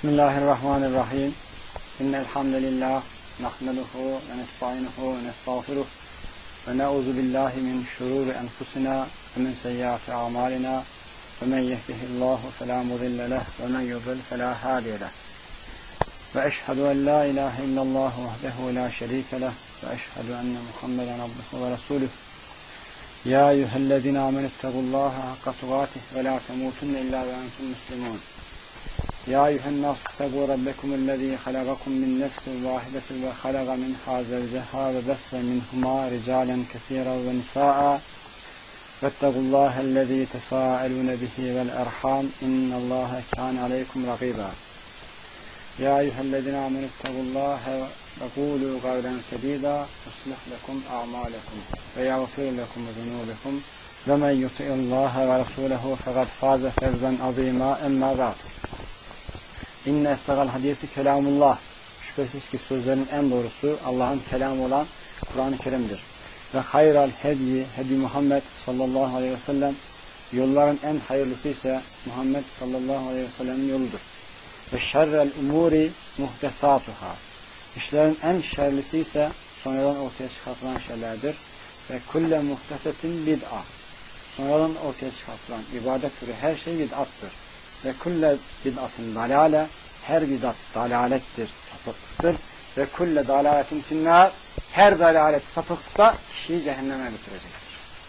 Bismillahirrahmanirrahim. İnnel hamdelellahi nahmeduhu ve nestainuhu ve nestağfiruh ve na'uzu billahi min şururi enfusina ve min seyyiati a'malina ve men yehdihillahu fela mudille leh ve men yudlil fela hadiye leh. Ve eşhedü en la ilahe illallah vahdehu la şerike leh ve eşhedü enne Muhammeden abduhu ve resuluh. Ya eyyühellezine amenüttegullaha hakka tugatih ve la temutunne illa ve entum muslimun. Ya eyyühennâs ittegu rabbekumullezî halagakum min nefsin vâhidetin ve halaga minhâ zevceha ve besse minhumâ ricâlen kesîran ve nisâ'a vettegullâhellezî tesâelûne bihi vel erhâm innallâhe kâne aleykum rakîbâ. Ya eyyühellezîne amenüttegullâhe ve kûlû gavlen sedîdâ yuslih lekum a'mâlekum ve yagfir lekum zunûbekum ve men yuti'illâhe ve rasûlehu fekad fâze fevzen azîmâ emmâ ba'd. İnne estegal hadisi kelamullah. Şüphesiz ki sözlerin en doğrusu Allah'ın kelamı olan Kur'an-ı Kerim'dir. Ve hayral hedi Muhammed sallallahu aleyhi ve sellem, yolların en hayırlısı ise Muhammed sallallahu aleyhi ve sellem'in yoludur. Ve şerrel umuri muhtesatuhâ. İşlerin en şerlisi ise sonradan ortaya çıkartılan şeylerdir. Ve kulle muhtesetin bid'a. Sonradan ortaya çıkartılan ibadet türü her şey bid'attır. Ve kulle bid'atın dalale, her bid'at dalalettir, sapıklıktır. Ve kulle dalaletin finnâr, her dalalet sapıklıkta kişiyi cehenneme götürecektir.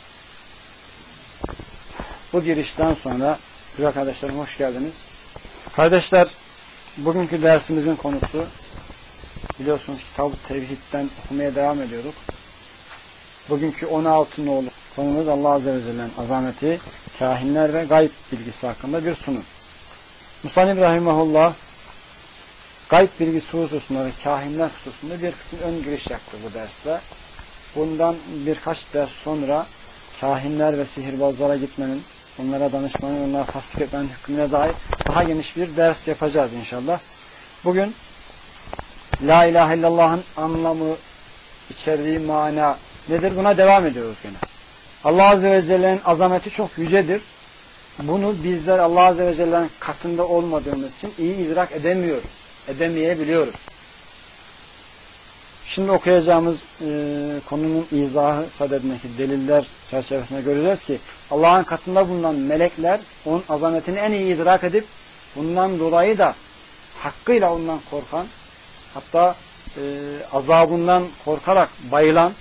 Bu girişten sonra güzel kardeşlerim hoş geldiniz. Kardeşler, bugünkü dersimizin konusu, biliyorsunuz Kitab-ı Tevhid'den okumaya devam ediyoruz. Bugünkü 16 nolu konumuz Allah Azze ve Celle'nin azameti, kahinler ve gayb bilgisi hakkında bir sunum. Musannif rahimahullah gayb bilgisi hususunda ve kahinler hususunda bir kısım ön giriş yaptı bu derste. Bundan birkaç ders sonra kahinler ve sihirbazlara gitmenin, onlara danışmanın, onlara tasdik etmenin hükmüne dair daha geniş bir ders yapacağız inşallah. Bugün La ilahe illallah'ın anlamı, içerdiği mana nedir? Buna devam ediyoruz gene. Allah Azze ve Celle'nin azameti çok yücedir. Bunu bizler Allah Azze ve Celle'nin katında olmadığımız için iyi idrak edemiyoruz. Edemeyebiliyoruz. Şimdi okuyacağımız konunun izahı sadedindeki deliller çerçevesinde göreceğiz ki Allah'ın katında bulunan melekler onun azametini en iyi idrak edip bundan dolayı da hakkıyla ondan korkan, hatta azabından korkarak bayılan,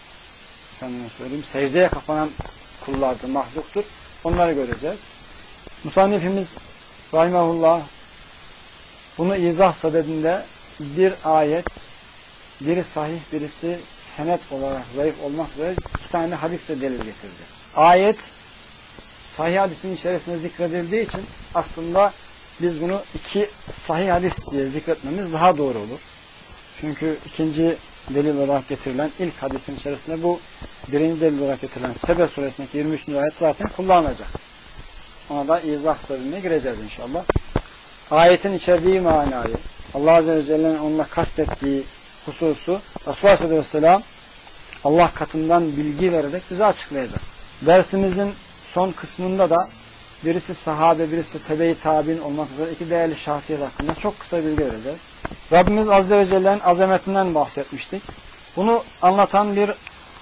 secdeye kapanan kullardır, mahluktur. Onları göreceğiz. Musannifimiz rahimahullah bunu izah sadedinde bir ayet, biri sahih, birisi senet olarak zayıf olmak üzere iki tane hadisle delil getirdi. Ayet sahih hadisin içerisinde zikredildiği için aslında biz bunu iki sahih hadis diye zikretmemiz daha doğru olur. Çünkü ikinci delil olarak getirilen ilk hadisin içerisinde bu birinci delil olarak getirilen Sebe suresindeki 23. ayet zaten kullanılacak. Ona da izah sadedine gireceğiz inşallah. Ayetin içerdiği manayı, Allah Azze ve Celle'nin onunla kastettiği hususu Resulullah Aleyhisselam Allah katından bilgi vererek bize açıklayacak. Dersimizin son kısmında da birisi sahabe, birisi tebe-i tabi'in olmak üzere iki değerli şahsiyet hakkında çok kısa bilgi vereceğiz. Rabbimiz Azze ve Celle'nin azametinden bahsetmiştik. Bunu anlatan bir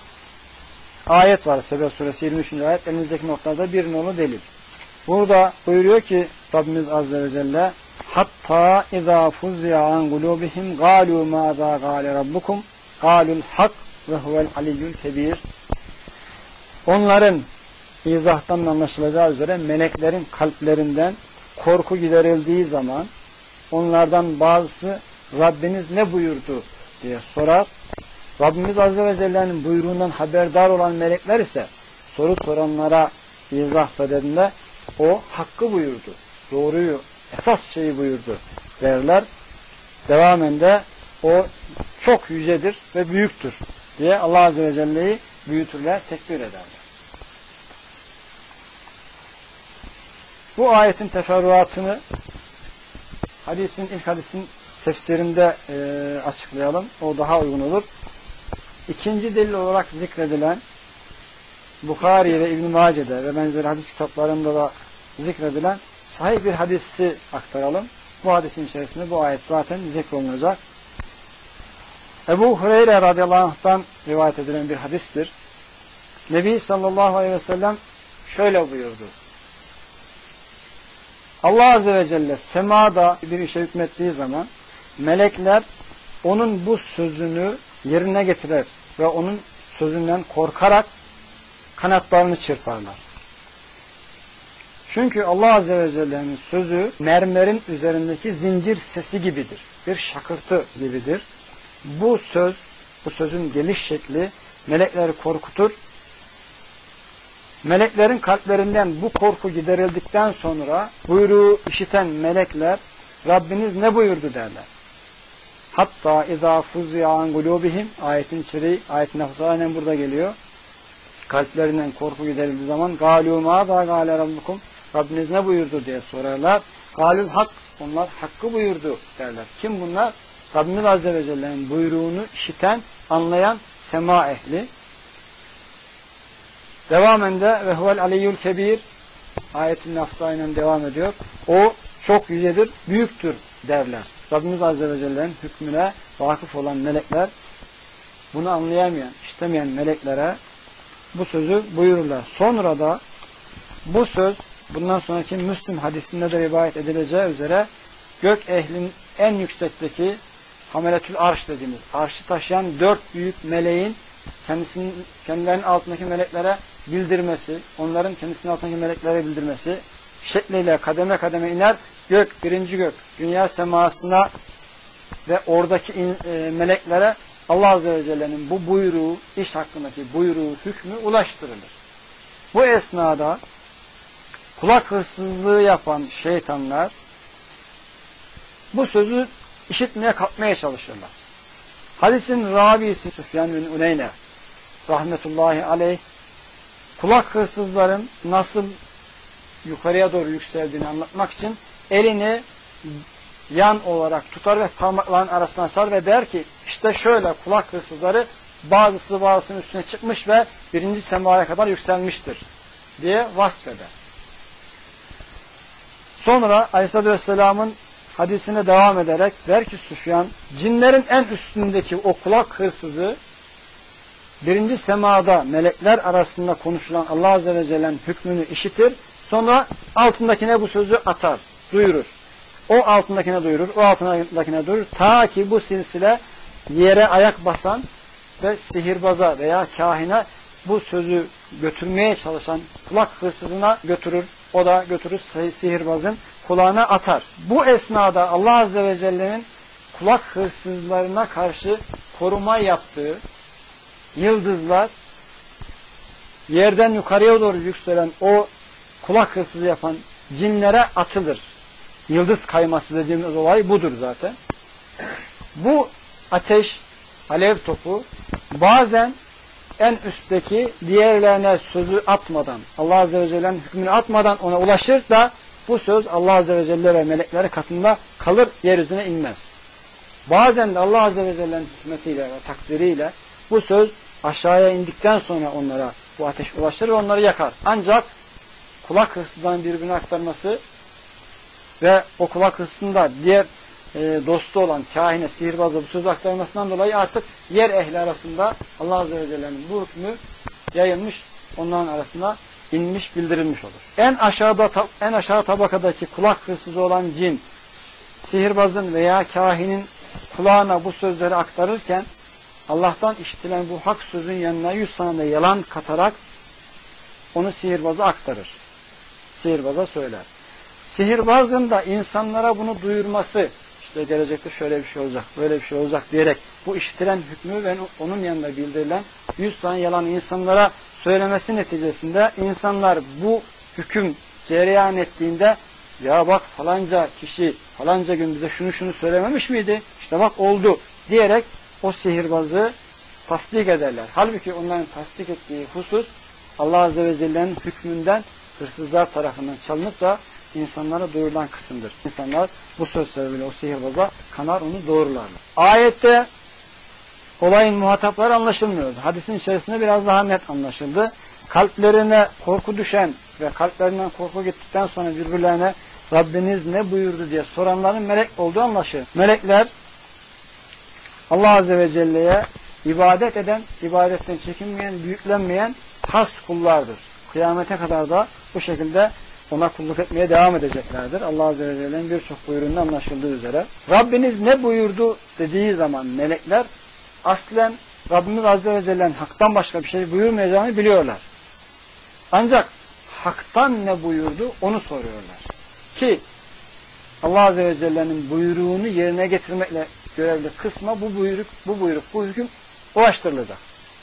ayet var. Sebe suresi 23. ayet. Elinizdeki notlarda bir nolu delil. Burada buyuruyor ki Rabbimiz Azze ve Celle hatta izâ fuzzi'a an gulûbihim gâlû mâzâ gâle rabbukum gâlul hak ve huvel aliyyül kebîr. Onların izahtan anlaşılacağı üzere meleklerin kalplerinden korku giderildiği zaman onlardan bazısı Rabbiniz ne buyurdu diye sorar. Rabbimiz Azze ve Celle'nin buyruğundan haberdar olan melekler ise soru soranlara izah sadedinde o hakkı buyurdu, doğruyu, esas şeyi buyurdu derler. Devamen de o çok yücedir ve büyüktür diye Allah Azze ve Celle'yi büyütürler, tekbir ederler. Bu ayetin teferruatını ilk hadisin tefsirinde açıklayalım. O daha uygun olur. İkinci delil olarak zikredilen Bukhari ve İbn-i Mace'de ve benzeri hadis kitaplarında da zikredilen sahih bir hadisi aktaralım. Bu hadisin içerisinde bu ayet zaten zikrolunacak. Ebu Hureyre radıyallahu anh'tan rivayet edilen bir hadistir. Nebi sallallahu aleyhi ve sellem şöyle buyurdu. Allah azze ve celle semada bir işe hükmettiği zaman melekler onun bu sözünü yerine getirir ve onun sözünden korkarak kanatlarını çırparlar. Çünkü Allah azze ve celle'nin sözü mermerin üzerindeki zincir sesi gibidir. Bir şakırtı gibidir. Bu sözün geliş şekli melekleri korkutur. Meleklerin kalplerinden bu korku giderildikten sonra buyruğu işiten melekler Rabbiniz ne buyurdu derler. Hatta izâ fuzzi'a an gulûbihim ayetin içeriği, ayetin lafzı aynen burada geliyor. Kalplerinden korku giderildiği zaman gâlû mâzâ gâle rabbukum Rabbiniz ne buyurdu diye sorarlar. Gâlûl hak onlar hakkı buyurdu derler. Kim bunlar? Rabbimiz Azze ve Celle'nin buyruğunu işiten, anlayan sema ehli. Devamen de ve huvel aliyyul kebir ayetin lafzı aynen devam ediyor. O çok yücedir, büyüktür derler. Rabbimiz Azze ve Celle'nin hükmüne vakıf olan melekler bunu anlayamayan, işitemeyen meleklere bu sözü buyururlar. Sonra da bu söz bundan sonraki Müslim hadisinde de rivayet edileceği üzere gök ehlin en yüksekteki Hameletül Arş dediğimiz arşı taşıyan 4 büyük meleğin kendilerinin altındaki meleklere bildirmesi, onların kendisinin altındaki meleklere bildirmesi şekliyle kademe kademe iner. Birinci gök, dünya semasına ve oradaki meleklere Allah Azze ve Celle'nin bu buyruğu, iş hakkındaki buyruğu, hükmü ulaştırılır. Bu esnada kulak hırsızlığı yapan şeytanlar bu sözü işitmeye kalkmaya çalışırlar. Hadisin ravisi Süfyan bin Uyeyne rahmetullahi aleyh kulak hırsızların nasıl yukarıya doğru yükseldiğini anlatmak için elini yan olarak tutar ve parmakların arasına açar ve der ki işte şöyle kulak hırsızları bazısının üstüne çıkmış ve 1. semaya kadar yükselmiştir diye vasfeder. Sonra Aleyhisselatü Vesselam'ın hadisine devam ederek der ki Süfyan, cinlerin en üstündeki o kulak hırsızı 1. semada melekler arasında konuşulan Allah Azze ve Celle'nin hükmünü işitir. Sonra altındakine bu sözü atar, duyurur. O altındakine duyurur, o altındakine duyurur. Ta ki bu silsile yere ayak basan ve sihirbaza veya kahine bu sözü götürmeye çalışan kulak hırsızına götürür. O da götürür sihirbazın kulağına atar. Bu esnada Allah Azze ve Celle'nin kulak hırsızlarına karşı koruma yaptığı yıldızlar yerden yukarıya doğru yükselen o kulak hırsızı yapan cinlere atılır. Yıldız kayması dediğimiz olay budur zaten. Bu ateş, alev topu bazen en üstteki diğerlerine sözü atmadan, Allah Azze ve Celle'nin hükmünü atmadan ona ulaşır da bu söz Allah Azze ve Celle ve melekleri katında kalır, yeryüzüne inmez. Bazen de Allah Azze ve Celle'nin hikmetiyle ve takdiriyle bu söz aşağıya indikten sonra onlara bu ateş ulaşır ve onları yakar. Ancak kulak hırsızdan birbirine aktarması ve o kulak hırsızında diğer dostu olan kahine, sihirbaza bu sözü aktarmasından dolayı artık yer ehli arasında Allah Azze ve Celle'nin bu hükmü yayılmış, onların arasında inmiş, bildirilmiş olur. En aşağı tabakadaki kulak hırsızı olan cin, sihirbazın veya kahinin kulağına bu sözleri aktarırken Allah'tan işitilen bu hak sözün yanına 100 tane de yalan katarak onu sihirbaza aktarır. Sihirbaza söyler. Sihirbazın da insanlara bunu duyurması, işte gelecekte şöyle bir şey olacak, böyle bir şey olacak diyerek bu işitilen hükmü ve onun yanında bildirilen 100 tane yalan insanlara söylemesi neticesinde insanlar bu hüküm cereyan ettiğinde ya bak falanca kişi falanca gün bize şunu söylememiş miydi? İşte bak oldu diyerek o sihirbazı tasdik ederler. Halbuki onların tasdik ettiği husus Allah Azze ve Celle'nin hükmünden hırsızlar tarafından çalınıp da insanlara duyurulan kısımdır. İnsanlar bu söz sebebiyle o sihirbaza kanar onu doğrularlar. Ayette olayın muhatapları anlaşılmıyor. Hadisin içerisinde biraz daha net anlaşıldı. Kalplerine korku düşen ve kalplerinden korku gittikten sonra birbirlerine Rabbiniz ne buyurdu diye soranların melek olduğu anlaşılır. Melekler Allah Azze ve Celle'ye ibadet eden, ibadetten çekinmeyen, büyüklenmeyen has kullardır. Kıyamete kadar da bu şekilde ona kulluk etmeye devam edeceklerdir. Allah Azze ve Celle'nin birçok buyruğunda anlaşıldığı üzere. Rabbiniz ne buyurdu dediği zaman melekler aslen Rabbimiz Azze ve Celle'nin haktan başka bir şey buyurmayacağını biliyorlar. Ancak haktan ne buyurdu onu soruyorlar. Ki Allah Azze ve Celle'nin buyruğunu yerine getirmekle görevli kısma bu hüküm ulaştırılacak.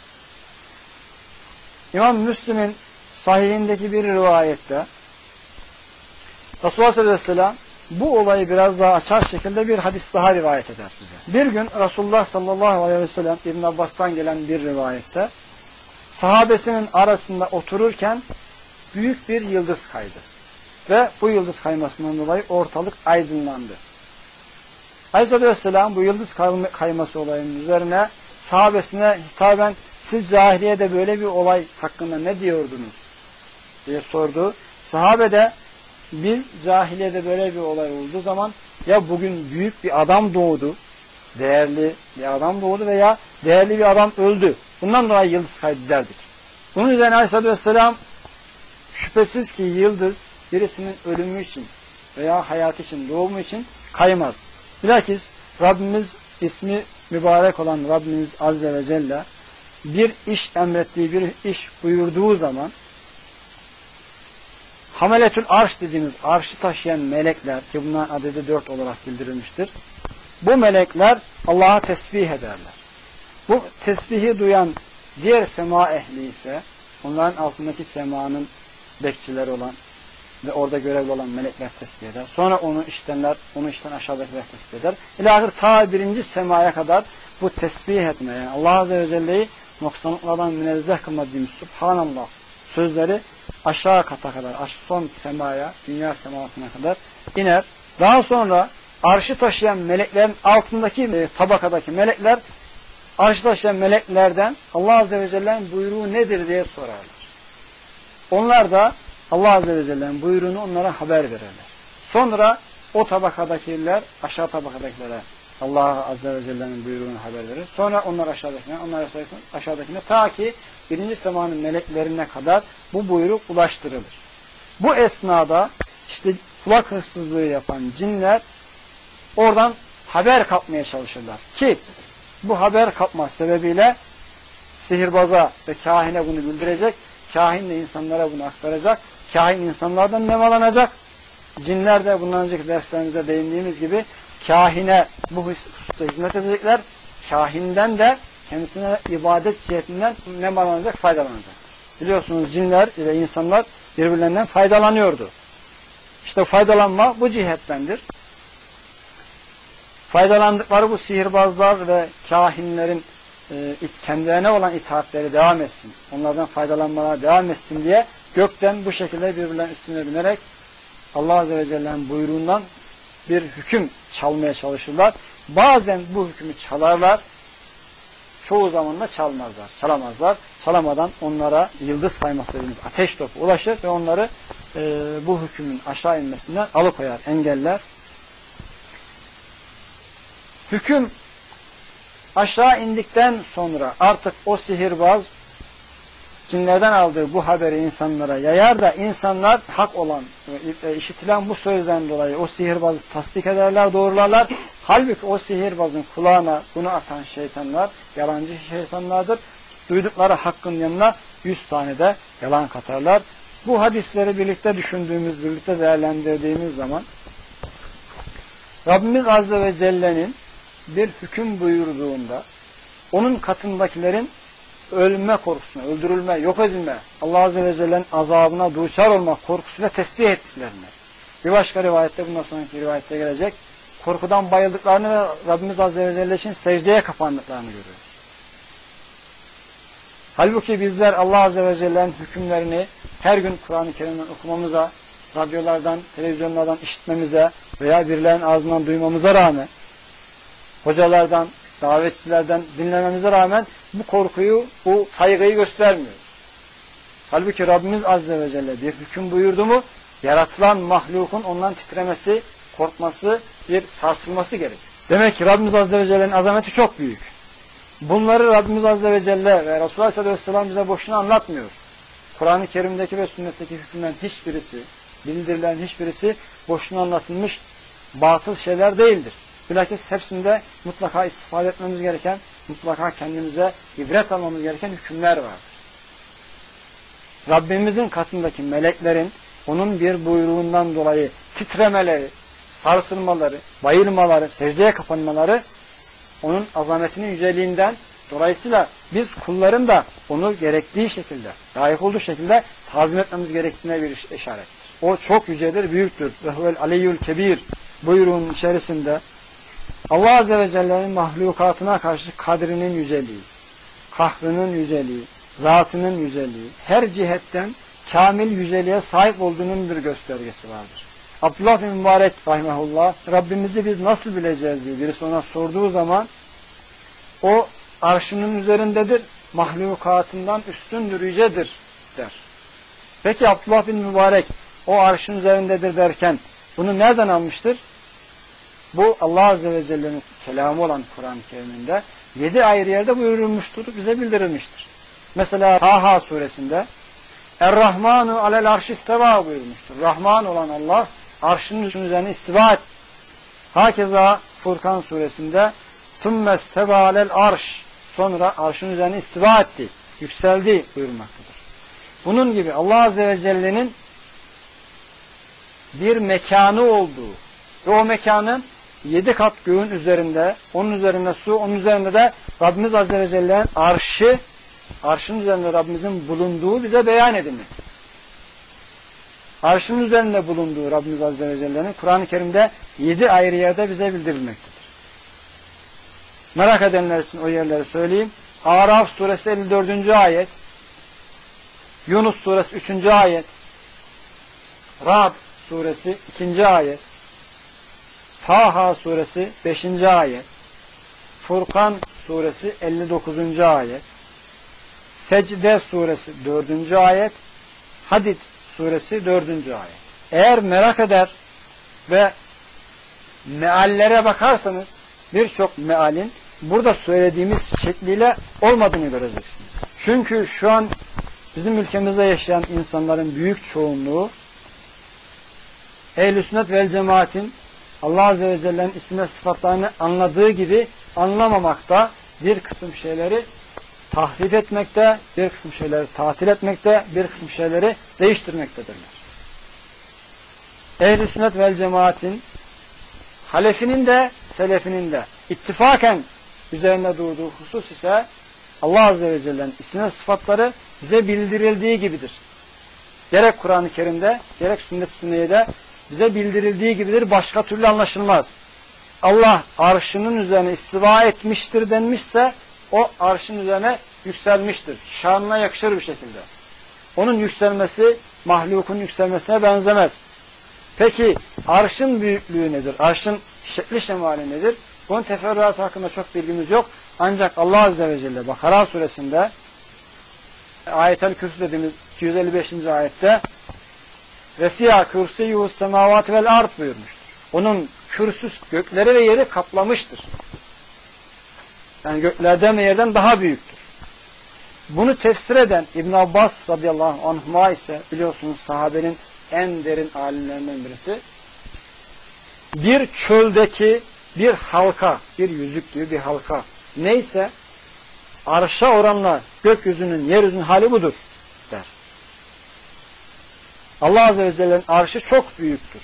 İmam Müslim'in sahihindeki bir rivayette Resulullah sallallahu aleyhi ve sellem bu olayı biraz daha açar şekilde bir hadis daha rivayet eder bize. Bir gün Resulullah sallallahu aleyhi ve sellem İbn Abbas'tan gelen bir rivayette sahabesinin arasında otururken büyük bir yıldız kaydı. Ve bu yıldız kaymasından dolayı ortalık aydınlandı. Aleyhisselatü Vesselam bu yıldız kayması olayının üzerine sahabesine hitaben siz cahiliyede böyle bir olay hakkında ne diyordunuz diye sordu. Sahabe de biz cahiliyede böyle bir olay olduğu zaman ya bugün büyük bir adam doğdu, değerli bir adam doğdu veya değerli bir adam öldü. Bundan dolayı yıldız kaydı derdik. Bunun üzerine Aleyhisselatü Vesselam şüphesiz ki yıldız birisinin ölümü için veya hayatı için, doğumu için kaymaz. Bilakis Rabbimiz ismi mübarek olan Rabbimiz Azze ve Celle bir iş emrettiği, bir iş buyurduğu zaman Hameletül Arş dediğimiz arşı taşıyan melekler ki bunların adedi 4 olarak bildirilmiştir. Bu melekler Allah'a tesbih ederler. Bu tesbihi duyan diğer sema ehli ise onların altındaki semanın bekçileri olan ve orada görevli olan melekler tesbih eder. Sonra onu iştenler, onu işten aşağıdakiler tesbih eder. İlahir ta 1. semaya kadar bu tesbih etme, yani Allah Azze ve Celle'yi noksanlıklardan münezzeh kılma dediğimiz Subhanallah sözleri aşağı kata kadar, son semaya, dünya semasına kadar iner. Daha sonra arşı taşıyan meleklerin altındaki tabakadaki melekler arşı taşıyan meleklerden Allah Azze ve Celle'nin buyruğu nedir diye sorarlar. Onlar da Allah Azze ve Celle'nin buyruğunu onlara haber verirler. Sonra o tabakadakiler aşağı tabakadakilere Allah Azze ve Celle'nin buyruğunu haber verir. Sonra onlar aşağıdakine ta ki 1. semanın meleklerine kadar bu buyruk ulaştırılır. Bu esnada işte kulak hırsızlığı yapan cinler oradan haber kapmaya çalışırlar. Ki bu haber kapma sebebiyle sihirbaza ve kahine bunu bildirecek. Kahin de insanlara bunu aktaracak. Kahin insanlardan nemalanacak. Cinler de bundan önceki derslerimizde değindiğimiz gibi kahine bu hususta hizmet edecekler. Kahinden de kendisine ibadet cihetinden nemalanacak, faydalanacak. Biliyorsunuz cinler ile insanlar birbirlerinden faydalanıyordu. İşte faydalanma bu cihettendir. Faydalandıkları bu sihirbazlar ve kahinlerin kendilerine olan itaatleri devam etsin, onlardan faydalanmalar devam etsin diye gökten bu şekilde birbirlerinin üstüne binerek Allah Azze ve Celle'nin buyruğundan bir hüküm çalmaya çalışırlar. Bazen bu hükmü çalarlar, çoğu zaman da çalamazlar. Çalamadan onlara yıldız kayması dediğimiz ateş topu ulaşır ve onları bu hükmün aşağı inmesinden alıkoyar, engeller. Hüküm aşağı indikten sonra artık o sihirbaz cinlerden aldığı bu haberi insanlara yayar da insanlar hak olan, işitilen bu sözden dolayı o sihirbazı tasdik ederler, doğrularlar. Halbuki o sihirbazın kulağına bunu atan şeytanlar, yalancı şeytanlardır. Duydukları hakkın yanına 100 tane de yalan katarlar. Bu hadisleri birlikte düşündüğümüz, birlikte değerlendirdiğimiz zaman Rabbimiz Azze ve Celle'nin bir hüküm buyurduğunda onun katındakilerin ölme korkusuna, öldürülme, yok edilme, Allah Azze ve Celle'nin azabına duçar olma korkusuyla tesbih ettiklerini. Bir başka rivayette, bundan sonraki rivayette gelecek, korkudan bayıldıklarını ve Rabbimiz Azze ve Celle için secdeye kapandıklarını görüyoruz. Halbuki bizler Allah Azze ve Celle'nin hükümlerini her gün Kur'an-ı Kerim'den okumamıza, radyolardan, televizyonlardan işitmemize veya birilerinin ağzından duymamıza rağmen, hocalardan, davetçilerden dinlememize rağmen bu korkuyu, bu saygıyı göstermiyoruz. Halbuki Rabbimiz Azze ve Celle bir hüküm buyurdu mu Yaratılan mahlukun ondan titremesi, korkması, bir sarsılması gerek. Demek ki Rabbimiz Azze ve Celle'nin azameti çok büyük. Bunları Rabbimiz Azze ve Celle ve Resulullah Aleyhisselam bize boşuna anlatmıyor. Kur'an-ı Kerim'deki ve sünnetteki hükümlerin hiçbirisi, bildirilen hiçbirisi boşuna anlatılmış batıl şeyler değildir. Bilakis hepsinde mutlaka istifade etmemiz gereken, mutlaka kendimize ibret almamız gereken hükümler vardır. Rabbimizin katındaki meleklerin onun bir buyruğundan dolayı titremeleri, sarsılmaları, bayılmaları, secdeye kapanmaları onun azametinin yüceliğinden, dolayısıyla biz kulların da onu gerektiği şekilde, layık olduğu şekilde tazim etmemiz gerektiğine bir işarettir. O çok yücedir, büyüktür. Ve huvel aliyyul kebir buyruğunun içerisinde Allah Azze ve Celle'nin mahlukatına karşı kadrinin yüceliği, kahrının yüceliği, zatının yüceliği, her cihetten kamil yüceliğe sahip olduğunun bir göstergesi vardır. Abdullah bin Mübarek rahimehullah, Rabbimizi biz nasıl bileceğiz diye birisi ona sorduğu zaman o arşının üzerindedir, mahlukatından üstündür, yücedir der. Peki Abdullah bin Mübarek o arşın üzerindedir derken bunu nereden almıştır? Bu Allah Azze ve Celle'nin kelamı olan Kur'an-ı Kerim'inde 7 ayrı yerde buyurulmuştur, bize bildirilmiştir. Mesela Taha suresinde Er-Rahmanu alel arşi isteva buyurmuştur. Rahman olan Allah arşının üzerine istiva et. Hakeza Furkan suresinde Thumme isteva alel arş, sonra arşın üzerine istiva etti, yükseldi buyurmaktadır. Bunun gibi Allah Azze ve Celle'nin bir mekanı olduğu ve o mekanın 7 kat göğün üzerinde, onun üzerinde su, onun üzerinde de Rabbimiz Azze ve Celle'nin arşı, arşın üzerinde Rabbimizin bulunduğu bize beyan edilmektedir. Arşın üzerinde bulunduğu Rabbimiz Azze ve Celle'nin Kur'an-ı Kerim'de 7 ayrı yerde bize bildirilmektedir. Merak edenler için o yerleri söyleyeyim. Araf suresi 54. ayet, Yunus suresi 3. ayet, Ra'd suresi 2. ayet, Taha suresi 5. ayet, Furkan suresi 59. ayet, Secde suresi 4. ayet, Hadid suresi 4. ayet. Eğer merak eder ve meallere bakarsanız birçok mealin burada söylediğimiz şekliyle olmadığını göreceksiniz. Çünkü şu an bizim ülkemizde yaşayan insanların büyük çoğunluğu Ehl-i Sünnet vel Cemaat'in Allah Azze ve Celle'nin isim ve sıfatlarını anladığı gibi anlamamakta, bir kısım şeyleri tahrif etmekte, bir kısım şeyleri tatil etmekte, bir kısım şeyleri değiştirmektedirler. Ehl-i Sünnet vel Cemaat'in halefinin de selefinin de ittifaken üzerinde durduğu husus ise Allah Azze ve Celle'nin isim ve sıfatları bize bildirildiği gibidir. Gerek Kur'an-ı Kerim'de, gerek Sünnet-i Sünniye'de bize bildirildiği gibidir, başka türlü anlaşılmaz. Allah arşının üzerine istiva etmiştir denmişse o arşın üzerine yükselmiştir. Şanına yakışır bir şekilde. Onun yükselmesi mahlukun yükselmesine benzemez. Peki arşın büyüklüğü nedir? Arşın şekli şemali nedir? Bunun teferruatı hakkında çok bilgimiz yok. Ancak Allah Azze ve Celle Bakara suresinde Ayet-el Kürsü dediğimiz 255. ayette Vesiya kürsüyü semavati vel ard buyurmuştur. Onun kürsüsü gökleri ve yeri kaplamıştır. Yani göklerden ve yerden daha büyüktür. Bunu tefsir eden İbn Abbas radıyallahu anhuma ise biliyorsunuz sahabenin en derin alimlerinden birisi. Bir çöldeki bir halka, bir yüzük gibi bir halka neyse arşa oranla gökyüzünün, yeryüzünün hali budur der. Allah Azze ve Celle'nin arşı çok büyüktür.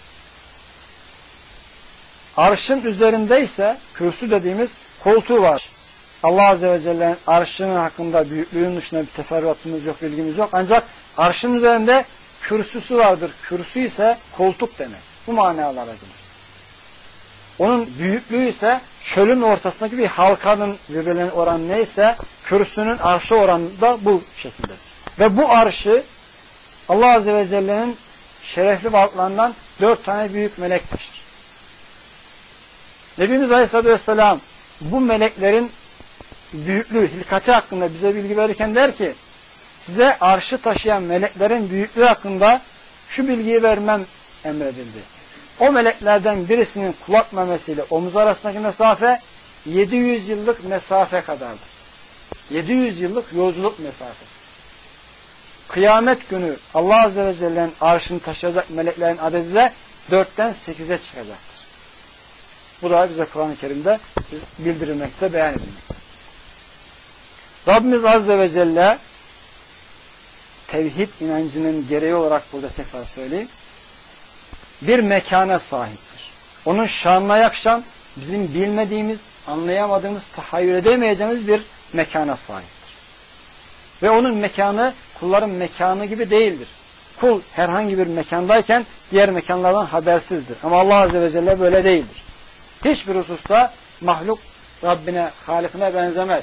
Arşın üzerinde ise kürsü dediğimiz koltuğu var. Allah Azze ve Celle'nin arşının hakkında büyüklüğün dışında bir teferruatımız yok, bilgimiz yok. Ancak arşın üzerinde kürsüsü vardır. Kürsü ise koltuk demek. Bu manalar edilir. Onun büyüklüğü ise çölün ortasındaki bir halkanın birbirlerine oranı neyse kürsünün arşı oranı da bu şekildedir. Ve bu arşı Allah Azze ve Celle'nin şerefli varlıklarından 4 tane büyük melek taşır. Nebimiz Aleyhisselatü Vesselam bu meleklerin büyüklüğü, hilkati hakkında bize bilgi verirken der ki size arşı taşıyan meleklerin büyüklüğü hakkında şu bilgiyi vermem emredildi. O meleklerden birisinin kulak memesiyle omuz arasındaki mesafe 700 yıllık mesafe kadardır. 700 yıllık yolculuk mesafesi. Kıyamet günü Allah Azze ve Celle'nin arşını taşıyacak meleklerin adedi de 4'ten 8'e çıkacaktır. Bu da bize Kur'an-ı Kerim'de bildirilmekte, beyan edilmekte. Rabbimiz Azze ve Celle tevhid inancının gereği olarak burada tekrar söyleyeyim, bir mekana sahiptir. Onun şanına yakışan, bizim bilmediğimiz, anlayamadığımız, tahayyül edemeyeceğimiz bir mekana sahiptir. Ve onun mekanı kulların mekanı gibi değildir. Kul herhangi bir mekandayken diğer mekanlardan habersizdir. Ama Allah Azze ve Celle böyle değildir. Hiçbir hususta mahluk Rabbine, Halik'ine benzemez.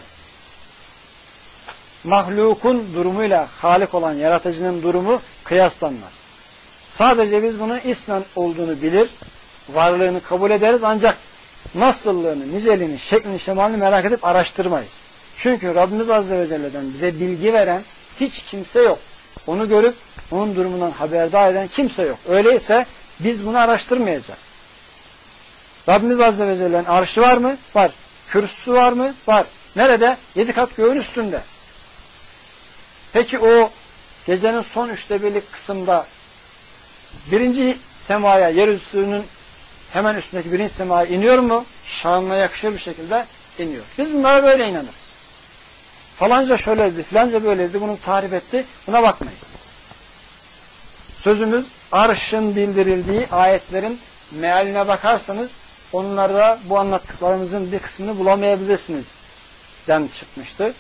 Mahlukun durumuyla Halik olan yaratıcının durumu kıyaslanmaz. Sadece biz bunun ismen olduğunu bilir, varlığını kabul ederiz ancak nasıllığını, niceliğini, şeklini, şemalini merak edip araştırmayız. Çünkü Rabbimiz Azze ve Celle'den bize bilgi veren hiç kimse yok. Onu görüp onun durumundan haberdar eden kimse yok. Öyleyse biz bunu araştırmayacağız. Rabbimiz Azze ve Celle'nin arşı var mı? Var. Kürsüsü var mı? Var. Nerede? 7 kat göğün üstünde. Peki o gecenin son 1/3'lik kısımda birinci semaya, yeryüzünün hemen üstündeki birinci semaya iniyor mu? Şanına yakışır bir şekilde iniyor. Biz bunlara böyle inanırız. Falanca şöyleydi, filanca böyleydi, bunu tarif etti, buna bakmayız. Sözümüz arşın bildirildiği ayetlerin mealine bakarsanız onlarda bu anlattıklarımızın bir kısmını bulamayabilirsiniz den çıkmıştı.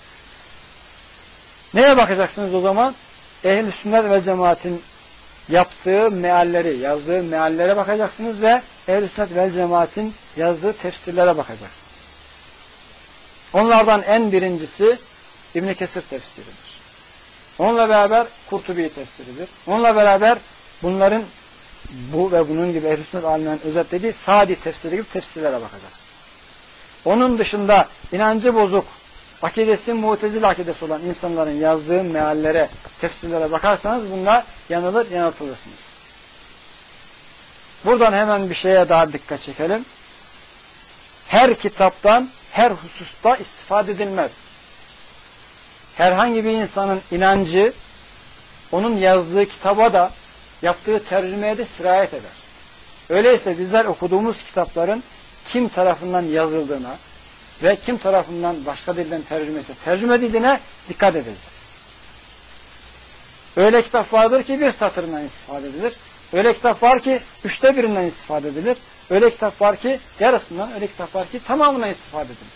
Neye bakacaksınız o zaman? Ehl-i Sünnet ve Cemaat'in yaptığı mealleri, yazdığı meallere bakacaksınız ve Ehl-i Sünnet ve Cemaat'in yazdığı tefsirlere bakacaksınız. Onlardan en birincisi İbn Kesir tefsiridir. Onunla beraber Kurtubi tefsiridir. Onunla beraber bunların bu ve bunun gibi Ehl-i Sünnet alimlerinin özetlediği Sadi tefsiri gibi tefsirlere bakacaksınız. Onun dışında inancı bozuk, akidesi Mu'tezile akidesi olan insanların yazdığı meallere, tefsirlere bakarsanız bunlar yanılır, yanıltılırsınız. Buradan hemen bir şeye daha dikkat çekelim. Her kitaptan, her hususta istifade edilmez. Herhangi bir insanın inancı, onun yazdığı kitaba da, yaptığı tercümeye de sirayet eder. Öyleyse bizler okuduğumuz kitapların kim tarafından yazıldığına ve kim tarafından başka dilden tercüme edildiğine dikkat edeceğiz. Öyle kitap vardır ki bir satırından istifade edilir. Öyle kitap var ki 1/3'ünden istifade edilir. Öyle kitap var ki yarısından, öyle kitap var ki tamamından istifade edilir.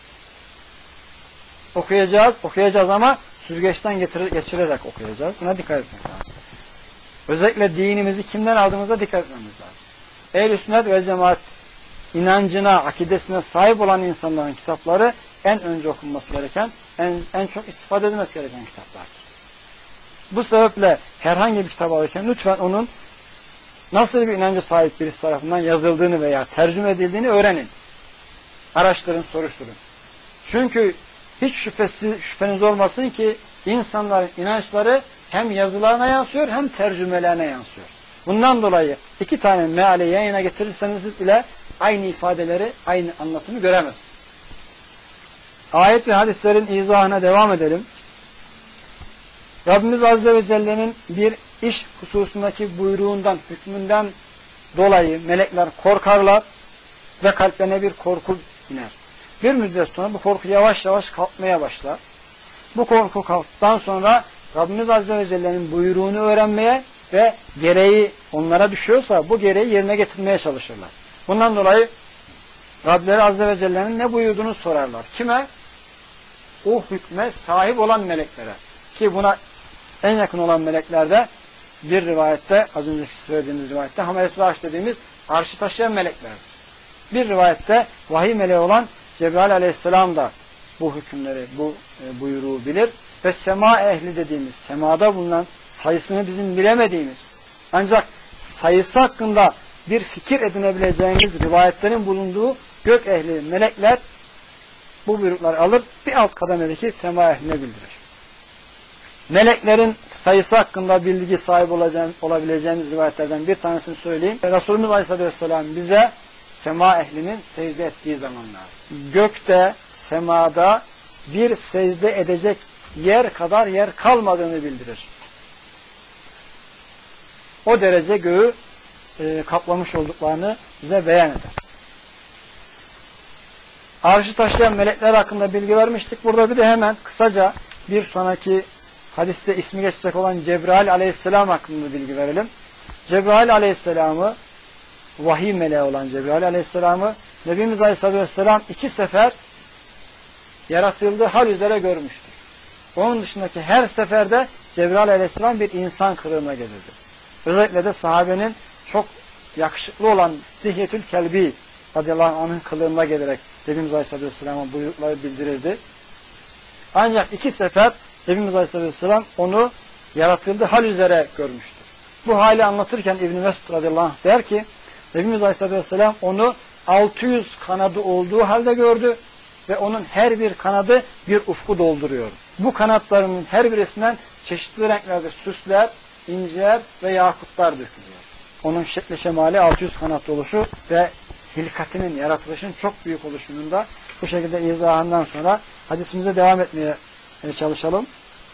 Okuyacağız ama süzgeçten geçirerek okuyacağız. Buna dikkat etmek lazım. Özellikle dinimizi kimden aldığımıza dikkat etmemiz lazım. Ehl-i Sünnet ve Cemaat inancına, akidesine sahip olan insanların kitapları en önce okunması gereken, en çok istifade edilmesi gereken kitaplardır. Bu sebeple herhangi bir kitap alırken lütfen onun nasıl bir inanca sahip birisi tarafından yazıldığını veya tercüme edildiğini öğrenin. Araştırın, soruşturun. Çünkü hiç şüpheniz olmasın ki insanların inançları hem yazılarına yansıyor hem tercümelerine yansıyor. Bundan dolayı 2 tane meale yayına getirirseniz bile aynı ifadeleri, aynı anlatımı göremezsiniz. Ayet ve hadislerin izahına devam edelim. Rabbimiz Azze ve Celle'nin bir iş hususundaki buyruğundan, hükmünden dolayı melekler korkarlar ve kalplerine bir korku iner. Bir müddet sonra bu korku yavaş yavaş kalkmaya başlar. Bu korku kalktıktan sonra Rabbimiz Azze ve Celle'nin buyruğunu öğrenmeye ve gereği onlara düşüyorsa bu gereği yerine getirmeye çalışırlar. Bundan dolayı Rableri Azze ve Celle'nin ne buyurduğunu sorarlar. Kime? O hükme sahip olan meleklere. Ki buna en yakın olan meleklerde bir rivayette, az önceki söylediğimiz rivayette Hameletül Arş dediğimiz arşı taşıyan meleklerdir. Bir rivayette vahiy meleği olan Cebrail Aleyhisselam da bu hükümleri, bu buyruğu bilir. Ve sema ehli dediğimiz, semada bulunan sayısını bizim bilemediğimiz, ancak sayısı hakkında bir fikir edinebileceğimiz rivayetlerin bulunduğu gök ehli melekler bu buyrukları alır, bir alt kademedeki sema ehline bildirir. Meleklerin sayısı hakkında bilgi sahibi olabileceğimiz rivayetlerden bir tanesini söyleyeyim. Resulümüz Aleyhisselatü Vesselam bize sema ehlinin secde ettiği zamanlar, gökte, semada bir secde edecek yer kadar yer kalmadığını bildirir. O derece göğü kaplamış olduklarını bize beyan eder. Arşı taşıyan melekler hakkında bilgi vermiştik. Burada bir de hemen kısaca bir sonraki hadiste ismi geçecek olan Cebrail Aleyhisselam hakkında bilgi verelim. Cebrail Aleyhisselam'ı, vahiy meleği olan Cebrail Aleyhisselam'ı Nebimiz Aleyhisselatü Vesselam 2 sefer yaratıldığı hal üzere görmüştür. Onun dışındaki her seferde Cebrail Aleyhisselam bir insan kılığına gelirdi. Özellikle de sahabenin çok yakışıklı olan Dihyetül Kelbi radıyallahu anh'ın kılığına gelerek Nebimiz Aleyhisselatü Vesselam'a buyrukları bildirirdi. Ancak 2 sefer Nebimiz Aleyhisselatü Vesselam onu yaratıldığı hal üzere görmüştür. Bu hali anlatırken İbn-i Mesud radıyallahu anh der ki Nebimiz Aleyhisselatü Vesselam onu 600 kanadı olduğu halde gördü ve onun her bir kanadı bir ufku dolduruyor. Bu kanatlarının her birisinden çeşitli renklerde süsler, inciler ve yakutlar dökülüyor. Onun şekli şemali 600 kanatlı oluşu ve hilkatinin, yaratılışın çok büyük oluşunun da bu şekilde izahından sonra hadisimize devam etmeye çalışalım.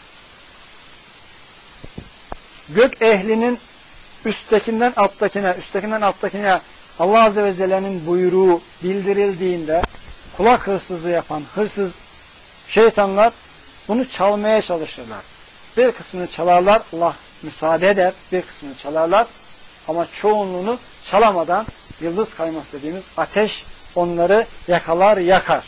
Gök ehlinin üsttekinden alttakine Allah Azze ve Celle'nin buyruğu bildirildiğinde kulak hırsızlığı yapan hırsız şeytanlar bunu çalmaya çalışırlar. Bir kısmını çalarlar, Allah müsaade eder, bir kısmını çalarlar ama çoğunluğunu çalamadan yıldız kayması dediğimiz ateş onları yakalar, yakar.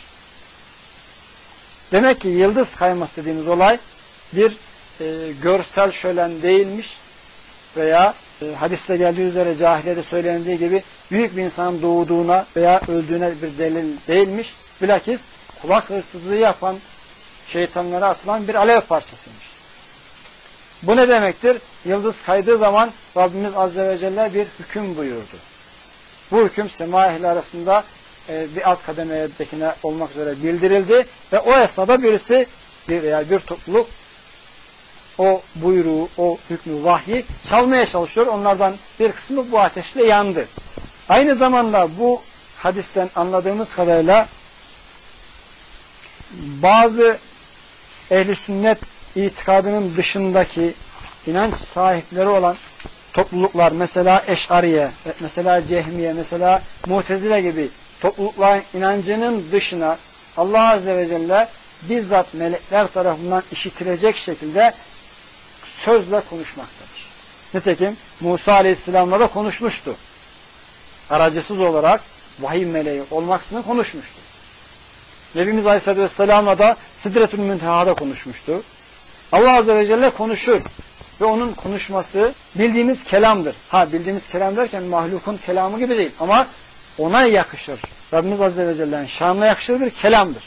Demek ki yıldız kayması dediğimiz olay bir görsel şölen değilmiş veya hadiste geldiği üzere cahiliyede söylendiği gibi büyük bir insanın doğduğuna veya öldüğüne bir delil değilmiş. Bilakis kulak hırsızlığı yapan şeytanlara atılan bir alev parçasıymış. Bu ne demektir? Yıldız kaydığı zaman Rabbimiz Azze ve Celle bir hüküm buyurdu. Bu hüküm sema ehli arasında bir alt kademedekine olmak üzere bildirildi ve o esnada birisi bir topluluk o buyruğu, o hükmü, vahyi çalmaya çalışıyor. Onlardan bir kısmı bu ateşle yandı. Aynı zamanda bu hadisten anladığımız kadarıyla bazı ehl-i sünnet itikadının dışındaki inanç sahipleri olan topluluklar, mesela Eş'ariye, mesela Cehmiye, mesela Mu'tezile gibi toplulukların inancının dışına Allah Azze ve Celle bizzat melekler tarafından işitilecek şekilde sözle konuşmaktadır. Nitekim Musa Aleyhisselam'la da konuşmuştu. Aracısız olarak vahiy meleği olmaksızın konuşmuştu. Nebimiz Aleyhisselatü Vesselam'la da Sidretül Münteha'da konuşmuştu. Allah Azze ve Celle konuşur ve onun konuşması bildiğimiz kelamdır. Bildiğimiz kelam derken mahlukun kelamı gibi değil ama ona yakışır. Rabbimiz Azze ve Celle'nin şanına yakışır bir kelamdır.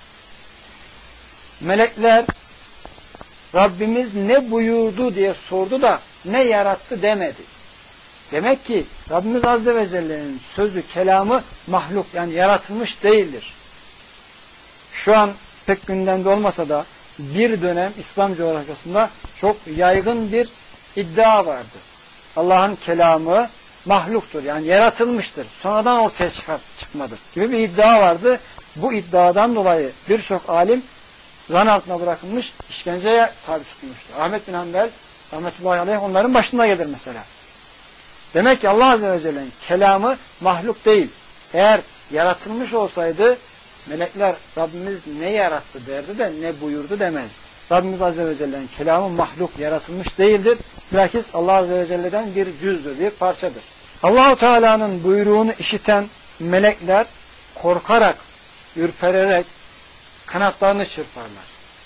Melekler Rabbimiz ne buyurdu diye sordu da ne yarattı demedi. Demek ki Rabbimiz Azze ve Celle'nin sözü, kelamı mahluk yani yaratılmış değildir. Şu an pek gündemde olmasa da bir dönem İslam coğrafyasında çok yaygın bir iddia vardı. Allah'ın kelamı mahluktur yani yaratılmıştır. Sonradan ortaya çıkmadır gibi bir iddia vardı. Bu iddiadan dolayı birçok alim zan altına bırakılmış, işkenceye tabi tutulmuştur. Ahmet bin Hanbel rahmetullahi aleyh onların başında gelir mesela. Demek ki Allah Azze ve Celle'nin kelamı mahluk değil. Eğer yaratılmış olsaydı melekler Rabbimiz ne yarattı derdi de ne buyurdu demez. Rabbimiz Azze ve Celle'nin kelamı mahluk, yaratılmış değildir. Bilakis Allah Azze ve Celle'den bir cüzdür, bir parçadır. Allah-u Teala'nın buyruğunu işiten melekler korkarak, ürpererek kanatlarını çırparlar.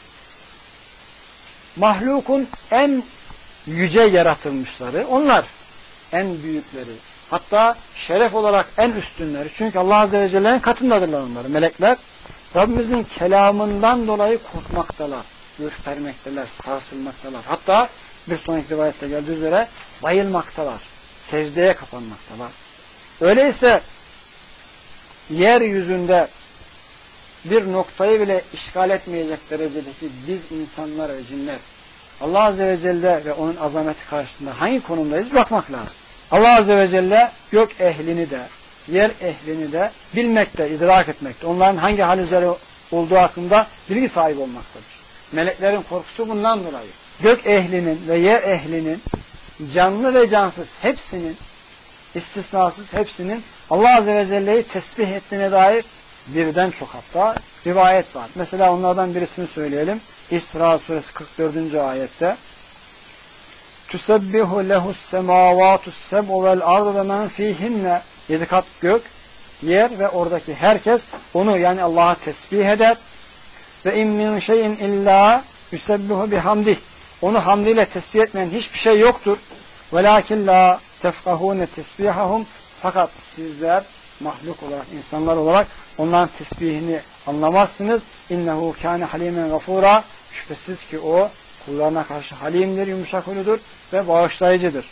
Mahlukun en yüce yaratılmışları onlar, en büyükleri. Hatta şeref olarak en üstünleri. Çünkü Allah Azze ve Celle'nin katındadırlar onları. Melekler Rabbimizin kelamından dolayı korkmaktalar, ürpermekteler, sarsılmaktalar. Hatta bir sonraki rivayette geldiği üzere bayılmaktalar, secdeye kapanmaktalar. Öyleyse yeryüzünde bir noktayı bile işgal etmeyecek derecedeki biz insanlar ve cinler Allah Azze ve Celle ve onun azameti karşısında hangi konumdayız bakmak lazım. Allah Azze ve Celle gök ehlini de, yer ehlini de bilmekte, idrak etmekte. Onların hangi hal üzere olduğu hakkında bilgi sahibi olmaktadır. Meleklerin korkusu bundan dolayı. Gök ehlinin ve yer ehlinin canlı ve cansız hepsinin, istisnasız hepsinin Allah Azze ve Celle'yi tesbih ettiğine dair birden çok hatta rivayet var. Mesela onlardan birisini söyleyelim. İsra suresi 44. ayette Tüsebbihu lehus semavatus seb'u vel ardu ve men fihinne 7 kat gök, yer ve oradaki herkes onu yani Allah'a tesbih eder. Ve in min şeyin illa yusebbihu bihamdih. Onu hamdiyle tesbih etmeyen hiçbir şey yoktur. Velakin la tefkahune tesbihahum. Fakat sizler mahluk olarak, insanlar olarak onların tesbihini anlamazsınız. İnnehu kâne halimen gafura. Şüphesiz ki o kullarına karşı halimdir, yumuşak huyludur ve bağışlayıcıdır.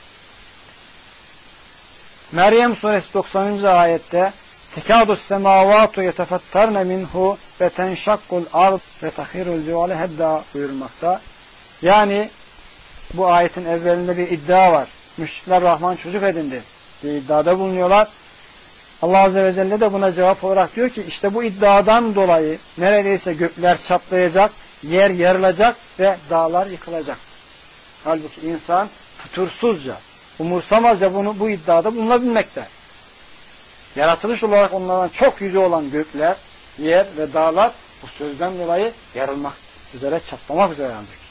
Meryem suresi 90. ayette tekâdus semâvâtu yetefettarne minhu ve tenşakkul ard ve tahirul civâle hedda buyurmakta. Yani bu ayetin evvelinde bir iddia var. Müşrikler Rahman çocuk edindi diye iddiada bulunuyorlar. Allah Azze ve Celle de buna cevap olarak diyor ki işte bu iddiadan dolayı neredeyse gökler çatlayacak, yer yarılacak ve dağlar yıkılacak. Halbuki insan fütursuzca, umursamazca bu iddiada bulunabilmekte. Yaratılış olarak onlardan çok yüce olan gökler, yer ve dağlar bu sözden dolayı yarılmak üzere, çatlamak üzere ancak.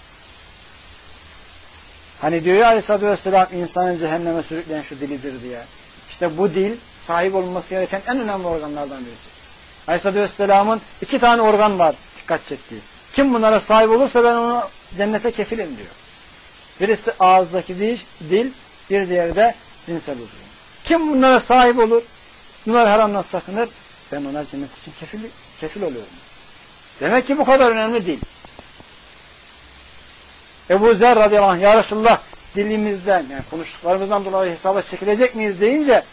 Hani diyor ya Aleyhisselatü Vesselam insanı cehenneme sürükleyen şu dilidir diye. İşte bu dil sahip olması gereken en önemli organlardan birisi. Aleyhisselatü Vesselam'ın 2 tane organ var dikkat çektiği. Kim bunlara sahip olursa ben onu cennete kefilim diyor. Birisi ağızdaki dil, bir diğeri de cinsel uzun. Kim bunlara sahip olur? Bunlar haramdan sakınır. Ben ona cennet için kefil oluyorum. Demek ki bu kadar önemli değil. Ebu Zer radıyallahu anh ya Resulullah dilimizden yani konuştuklarımızdan dolayı hesaba çekilecek miyiz deyince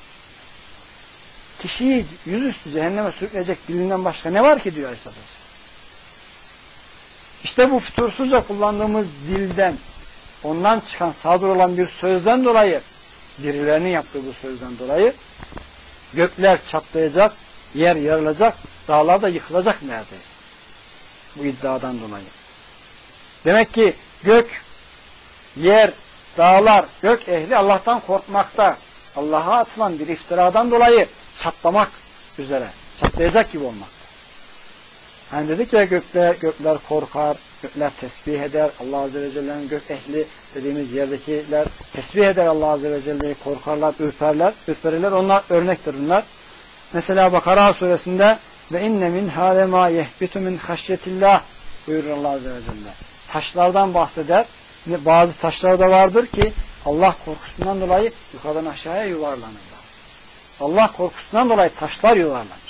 kişiyi yüzüstü cehenneme sürükleyecek dilinden başka ne var ki diyor Aleyhisselatü Vesselam. İşte bu fütursuzca kullandığımız dilden ondan çıkan sadır olan bir sözden dolayı birilerinin yaptığı bu sözden dolayı gökler çatlayacak, yer yarılacak, dağlar da yıkılacak neredeyse. Bu iddiadan dolayı. Demek ki gök, yer, dağlar, gök ehli Allah'tan korkmakta. Allah'a atılan bir iftiradan dolayı çatlamak üzere. Çatlayacak gibi olmak. Hani dedik ya gökler korkar, gökler tesbih eder. Allah Azze ve Celle'nin gök ehli dediğimiz yerdekiler tesbih eder. Allah Azze ve Celle'yi korkarlar, ürperirler. Onlar örnektir bunlar. Mesela Bakara suresinde ve inne min hâle mâ yehbitu min haşyetillah buyurur Allah Azze ve Celle. Taşlardan bahseder. Bazı taşlar da vardır ki Allah korkusundan dolayı yukarıdan aşağıya yuvarlanırlar. Allah korkusundan dolayı taşlar yuvarlanır.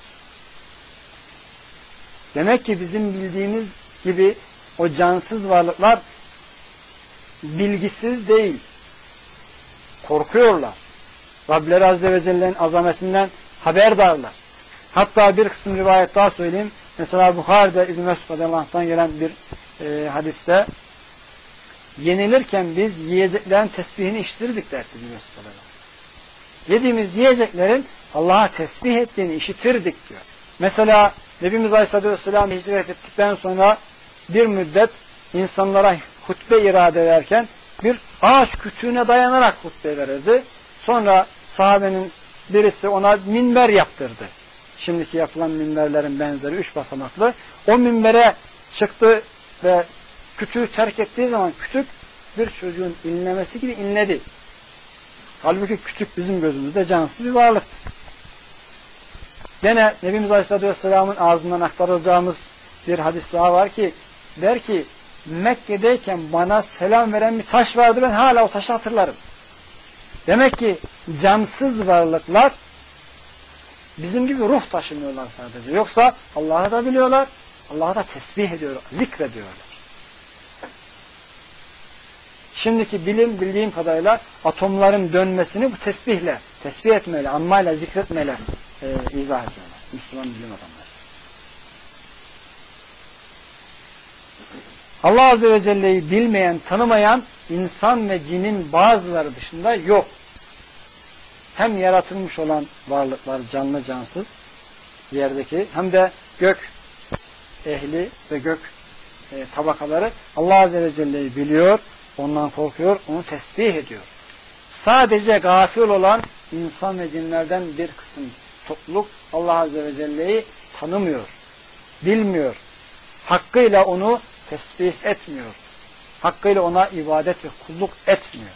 Demek ki bizim bildiğimiz gibi o cansız varlıklar bilgisiz değil. Korkuyorlar. Rableri Azze ve Celle'nin azametinden haberdarlar. Hatta bir kısım rivayet daha söyleyeyim. Mesela Bukhari'de İbn-i Mesud radıyallahu anh'tan gelen bir hadiste yenilirken biz yiyeceklerin tesbihini işitirdik der İbn-i Mesud radıyallahu anh. Yediğimiz yiyeceklerin Allah'a tesbih ettiğini işitirdik diyor. Mesela Nebimiz Aleyhisselatü Vesselam hicret ettikten sonra bir müddet insanlara hutbe irade ederken bir ağaç kütüğüne dayanarak hutbe verirdi. Sonra sahabenin birisi ona minber yaptırdı. Şimdiki yapılan minberlerin benzeri 3 basamaklı. O minbere çıktı ve kütüğü terk ettiği zaman kütük bir çocuğun inlemesi gibi inledi. Halbuki kütük bizim gözümüzde cansız bir varlıktır. Gene Nebimiz Aleyhisselatü Vesselam'ın ağzından aktaracağımız bir hadis daha var ki der ki Mekke'deyken bana selam veren bir taş vardı, ben hala o taşı hatırlarım. Demek ki cansız varlıklar bizim gibi ruh taşımıyorlar sadece. Yoksa Allah'ı da biliyorlar, Allah'ı da tesbih ediyorlar, zikrediyorlar. Şimdiki bilim bildiğim kadarıyla atomların dönmesini bu tesbihle, tesbih etmeyle, anmayla, zikretmeyle izah ediyorlar. Müslüman bilim adamları. Allah Azze ve Celle'yi bilmeyen, tanımayan insan ve cinin bazıları dışında yok. Hem yaratılmış olan varlıklar, canlı cansız yerdeki, hem de gök ehli ve gök tabakaları Allah Azze ve Celle'yi biliyor, ondan korkuyor, onu tesbih ediyor. Sadece gafil olan insan ve cinlerden bir kısım topluluk Allah Azze ve Celle'yi tanımıyor, bilmiyor. Hakkıyla onu tesbih etmiyor. Hakkıyla ona ibadet ve kulluk etmiyor.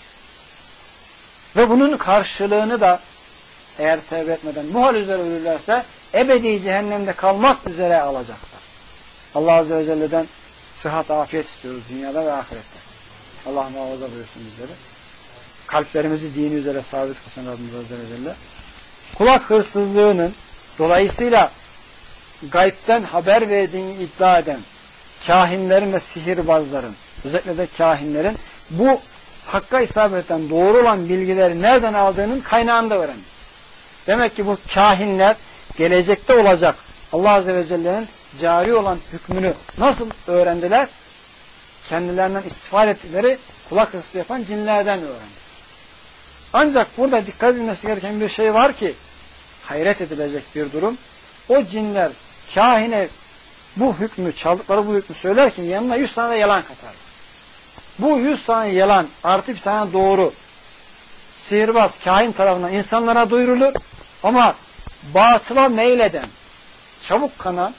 Ve bunun karşılığını da eğer tevbe etmeden bu hal üzere ölürlerse ebedi cehennemde kalmak üzere alacaklar. Allah Azze ve Celle'den sıhhat, afiyet istiyoruz dünyada ve ahirette. Allah muhafaza buyursun bizleri. Kalplerimizi dini üzere sabit kılsın Rabbimiz Azze ve Celle. Kulak hırsızlığının dolayısıyla gaybden haber verdiğini iddia eden kahinlerin ve sihirbazların, özellikle de kahinlerin bu hakka isabeten doğru olan bilgileri nereden aldığının kaynağını da öğrendik. Demek ki bu kahinler gelecekte olacak Allah Azze ve Celle'nin cari olan hükmünü nasıl öğrendiler? Kendilerinden istifade ettikleri kulak hırsı yapan cinlerden öğrendi. Ancak burada dikkat edilmesi gereken bir şey var ki hayret edilecek bir durum. O cinler kahine bu hükmü, çaldıkları bu hükmü söylerken yanına 100 tane de yalan katar. Bu 100 tane yalan artı bir tane doğru sihirbaz, kahin tarafından insanlara duyurulur ama batıla meyleden, çabuk kanan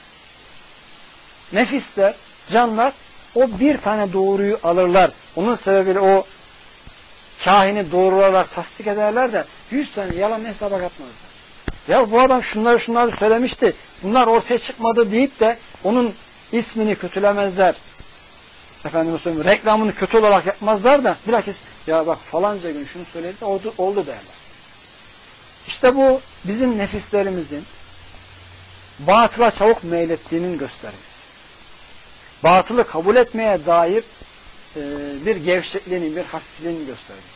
nefisler, canlar o bir tane doğruyu alırlar. Onun sebebiyle o kahini doğrularak tasdik ederler de 100 tane yalan hesaba katmazlar. Ya bu adam şunları söylemişti, bunlar ortaya çıkmadı deyip de onun ismini kötülemezler. Efendim söyleyeyim, reklamını kötü olarak yapmazlar da bilakis ya bak falanca gün şunu söyledi de oldu derler. İşte bu bizim nefislerimizin batıla çabuk meylettiğinin göstergesi. Batılı kabul etmeye dair bir gevşekliğinin, bir hafifliğinin göstergesi.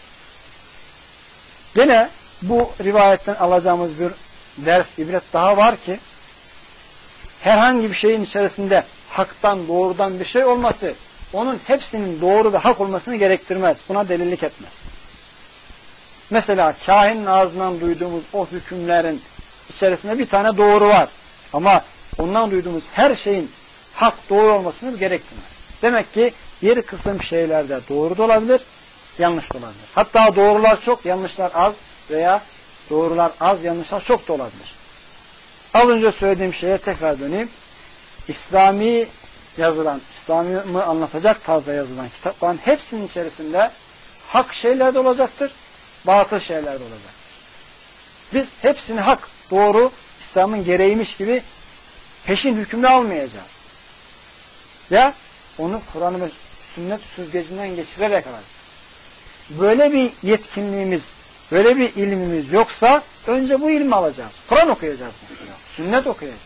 Gene bu rivayetten alacağımız bir ders, ibret daha var ki herhangi bir şeyin içerisinde haktan, doğrudan bir şey olması onun hepsinin doğru ve hak olmasını gerektirmez. Buna delillik etmez. Mesela kahinin ağzından duyduğumuz o hükümlerin içerisinde bir tane doğru var. Ama ondan duyduğumuz her şeyin hak, doğru olmasını gerektirmez. Demek ki bir kısım şeylerde doğru da olabilir, yanlış da olabilir. Hatta doğrular çok, yanlışlar az veya doğrular az, yanlışlar çok da olabilir. Az önce söylediğim şeye tekrar döneyim. İslami yazılan, İslam'ı anlatacak tarzda yazılan kitapların hepsinin içerisinde hak şeyler de olacaktır, batıl şeyler de olacaktır. Biz hepsini hak, doğru, İslam'ın gereğiymiş gibi peşin hükümlü almayacağız. Ya onu Kur'an ve sünnet süzgecinden geçirerek alacağız. Böyle bir yetkinliğimiz, böyle bir ilmimiz yoksa önce bu ilmi alacağız. Kur'an okuyacağız mesela, sünnet okuyacağız.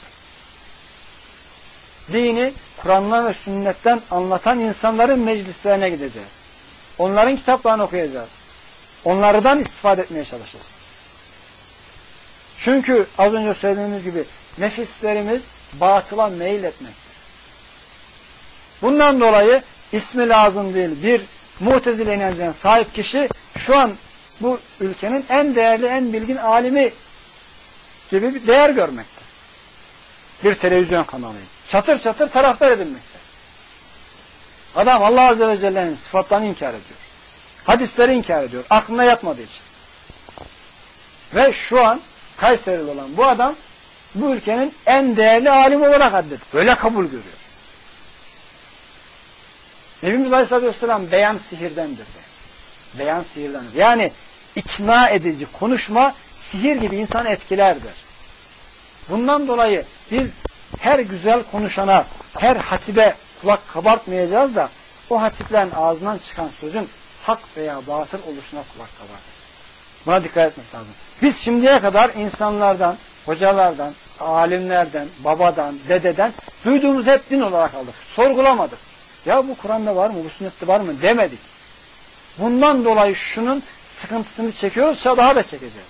Dini Kur'an'dan ve sünnetten anlatan insanların meclislerine gideceğiz. Onların kitaplarını okuyacağız. Onlardan istifade etmeye çalışacağız. Çünkü az önce söylediğimiz gibi nefislerimiz batıla meyletmektir. Bundan dolayı ismi lazım değil bir Mu'tezile inancına sahip kişi şu an bu ülkenin en değerli, en bilgin alimi gibi bir değer görmekte. Bir televizyon kanalı. Çatır çatır taraftar edilmekte. Adam Allah Azze ve Celle'nin sıfatlarını inkar ediyor. Hadisleri inkar ediyor. Aklına yatmadığı için. Ve şu an Kayserili olan bu adam bu ülkenin en değerli alimi olarak addediyor. Böyle kabul görüyor. Nebimiz Aleyhisselatü Vesselam beyan sihirdendir de. Beyan sihirdendir. Yani ikna edici konuşma sihir gibi insanı etkilerdir. Bundan dolayı biz her güzel konuşana, her hatibe kulak kabartmayacağız da o hatiplerin ağzından çıkan sözün hak veya batıl oluşuna kulak kabartacağız. Buna dikkat etmek lazım. Biz şimdiye kadar insanlardan, hocalardan, alimlerden, babadan, dededen duyduğumuz hep din olarak aldık. Sorgulamadık. Ya bu Kur'an'da var mı, bu sünnette var mı demedik. Bundan dolayı şunun sıkıntısını çekiyorsa daha da çekeceğiz.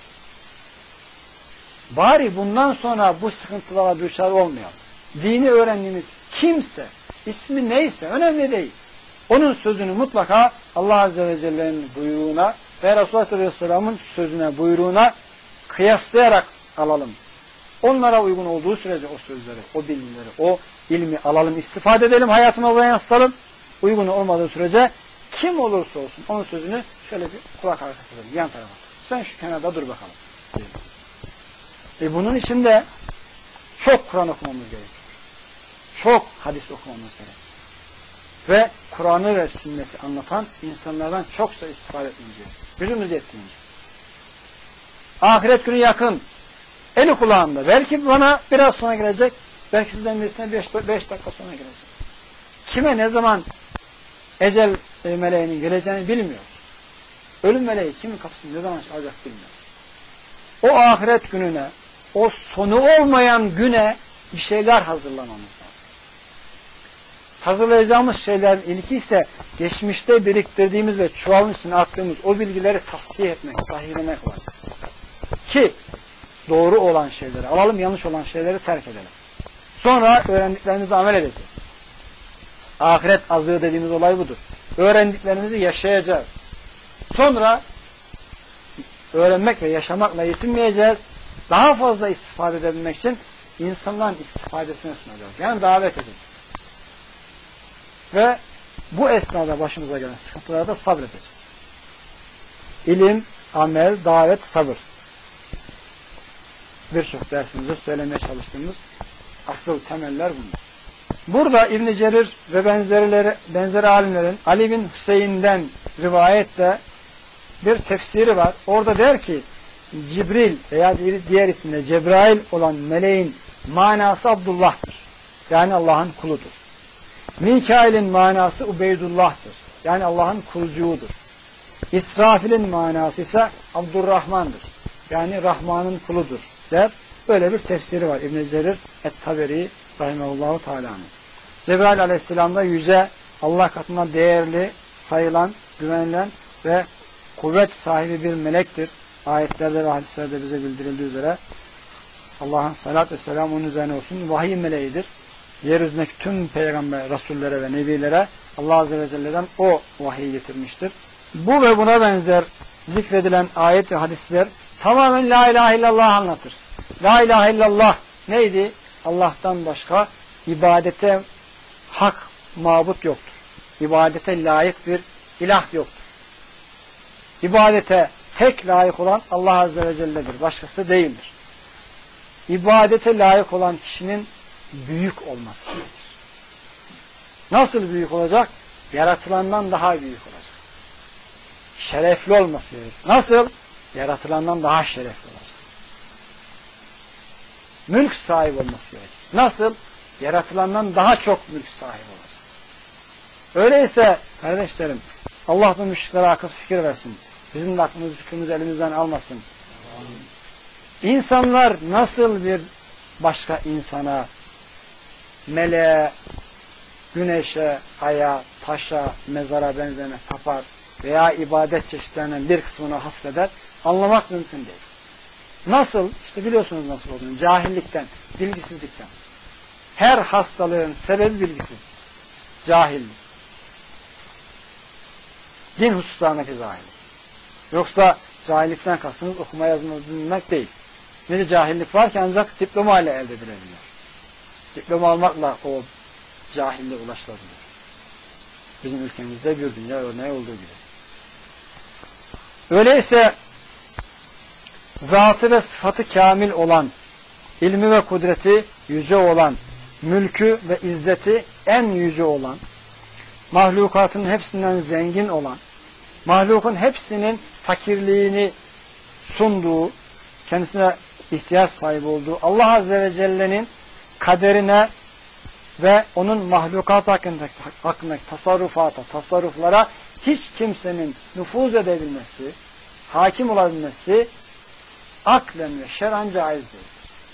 Bari bundan sonra bu sıkıntılara düşer olmayalım. Dini öğrendiğimiz kimse, ismi neyse önemli değil. Onun sözünü mutlaka Allah Azze ve Celle'nin buyruğuna ve Resulullah sallallahu aleyhi ve sellem'in sözüne, buyruğuna kıyaslayarak alalım. Onlara uygun olduğu sürece o sözleri, o bilgileri, o ilmi alalım, istifade edelim, hayatımıza yansıtalım. Uygun olmadığı sürece kim olursa olsun onun sözünü şöyle bir kulak arkası verin, yan tarafa. Sen şu kenarda dur bakalım. Bunun için de çok Kur'an okumamız gerekiyor. Çok hadis okumamız gerekiyor. Ve Kur'an'ı ve sünneti anlatan insanlardan çokça istifade etmemiz gerekiyor. Gücümüz yettiğince. Ahiret günü yakın. Eli kulağında. Belki bana biraz sonra gelecek. Belki sizden birisine 5 dakika sonra gelecek. Kime ne zaman ecel meleğinin geleceğini bilmiyoruz. Ölüm meleği kimin kapısını ne zaman çalacak bilmiyoruz. O ahiret gününe, o sonu olmayan güne bir şeyler hazırlamamız lazım. Hazırlayacağımız şeylerin ilki ise geçmişte biriktirdiğimiz ve çuvalın içine attığımız o bilgileri tasfiye etmek, sahihlemek var. Ki doğru olan şeyleri alalım, yanlış olan şeyleri terk edelim. Sonra öğrendiklerimizi amel edeceğiz. Ahiret azığı dediğimiz olay budur. Öğrendiklerimizi yaşayacağız. Sonra öğrenmek ve yaşamakla yetinmeyeceğiz. Daha fazla istifade edebilmek için insanların istifadesine sunacağız. Yani davet edeceğiz. Ve bu esnada başımıza gelen sıkıntılara da sabredeceğiz. İlim, amel, davet, sabır. Birçok dersimizde söylemeye çalıştığımız asıl temeller bunlar. Burada İbn-i Cerir ve benzeri alimlerin Ali bin Hüseyin'den rivayetle bir tefsiri var. Orada der ki Cibril veya diğer ismiyle Cebrail olan meleğin manası Abdullah'tır. Yani Allah'ın kuludur. Mikail'in manası Ubeydullah'tır. Yani Allah'ın kulcuğudur. İsrafil'in manası ise Abdurrahman'dır. Yani Rahman'ın kuludur der. Böyle bir tefsiri var İbn-i Cerir et-Taberi rahimehullahu teala'nın. Cebrail aleyhisselam da yüce, Allah katında değerli, sayılan, güvenilen ve kuvvet sahibi bir melektir. Ayetlerde ve hadislerde bize bildirildiği üzere Allah'ın salat ve selam onun üzerine olsun. Vahiy meleğidir. Yeryüzündeki tüm peygamber, rasullere ve nebilere Allah Azze ve Celle'den o vahiy getirmiştir. Bu ve buna benzer zikredilen ayet ve hadisler tamamen La ilahe illallah anlatır. La ilahe illallah neydi? Allah'tan başka ibadete hak mabut yoktur. İbadete layık bir ilah yoktur. İbadete tek layık olan Allah Azze ve Celle'dir. Başkası değildir. İbadete layık olan kişinin büyük olması gerekir. Nasıl büyük olacak? Yaratılandan daha büyük olacak. Şerefli olması gerekir. Nasıl? Yaratılandan daha şerefli olacak. Mülk sahibi olması gerekir. Nasıl? Yaratılandan daha çok mülk sahibi olacak. Öyleyse kardeşlerim Allah bu müşriklere akıl fikir versin. Bizim de aklımız fikrimizi elimizden almasın. İnsanlar nasıl bir başka insana, meleğe, güneşe, aya, taşa, mezara benzeme tapar veya ibadet çeşitlerinden bir kısmını hasreder, anlamak mümkün değil. Nasıl? İşte biliyorsunuz nasıl olduğunu. Cahillikten, bilgisizlikten. Her hastalığın sebebi bilgisiz. Cahillik. Din hususlarındaki cahillik. Yoksa cahillikten kastınız okuma yazma bilmek değil. Nece cahillik var ki ancak diploma ile elde edilebiliyor. Diploma almakla o cahilliğe ulaşılabiliyor. Bizim ülkemizde bir dünya örneği olduğu gibi. Öyleyse zatı ve sıfatı kamil olan, ilmi ve kudreti yüce olan, mülkü ve izzeti en yüce olan, mahlukatın hepsinden zengin olan, mahlukun hepsinin fakirliğini sunduğu, kendisine ihtiyaç sahibi olduğu Allah Azze ve Celle'nin kaderine ve onun mahlukat hakkındaki tasarruflara hiç kimsenin nüfuz edebilmesi, hakim olabilmesi aklen ve şer'an caiz değildir.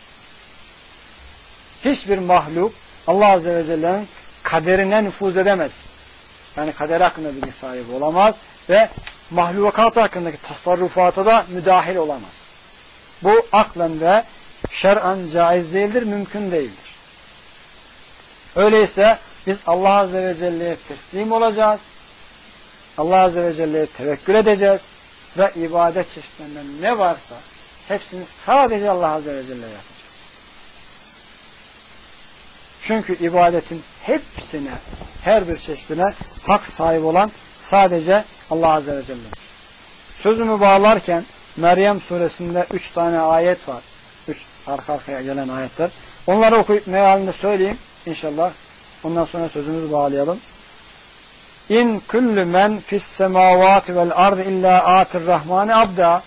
Hiçbir mahluk Allah Azze ve Celle'nin kaderine nüfuz edemez. Yani kader hakkında bilgi sahibi olamaz ve mahlukat hakkındaki tasarrufata da müdahil olamaz. Bu aklen ve şer'an caiz değildir, mümkün değildir. Öyleyse Biz Allah Azze ve Celle'ye teslim olacağız. Allah Azze ve Celle'ye tevekkül edeceğiz. Ve ibadet çeşitlerinden ne varsa hepsini sadece Allah Azze ve Celle'ye yapacağız. Çünkü ibadetin hepsine, her bir çeşidine hak sahibi olan sadece Allah Azze ve Celle. Sözümü bağlarken Meryem suresinde 3 tane ayet var. 3 arka arkaya gelen ayetler. Onları okuyup mealini söyleyeyim inşallah. Ondan sonra sözümüzü bağlayalım. İn kullu men fis semavati vel ardı illa atir rahmani abda.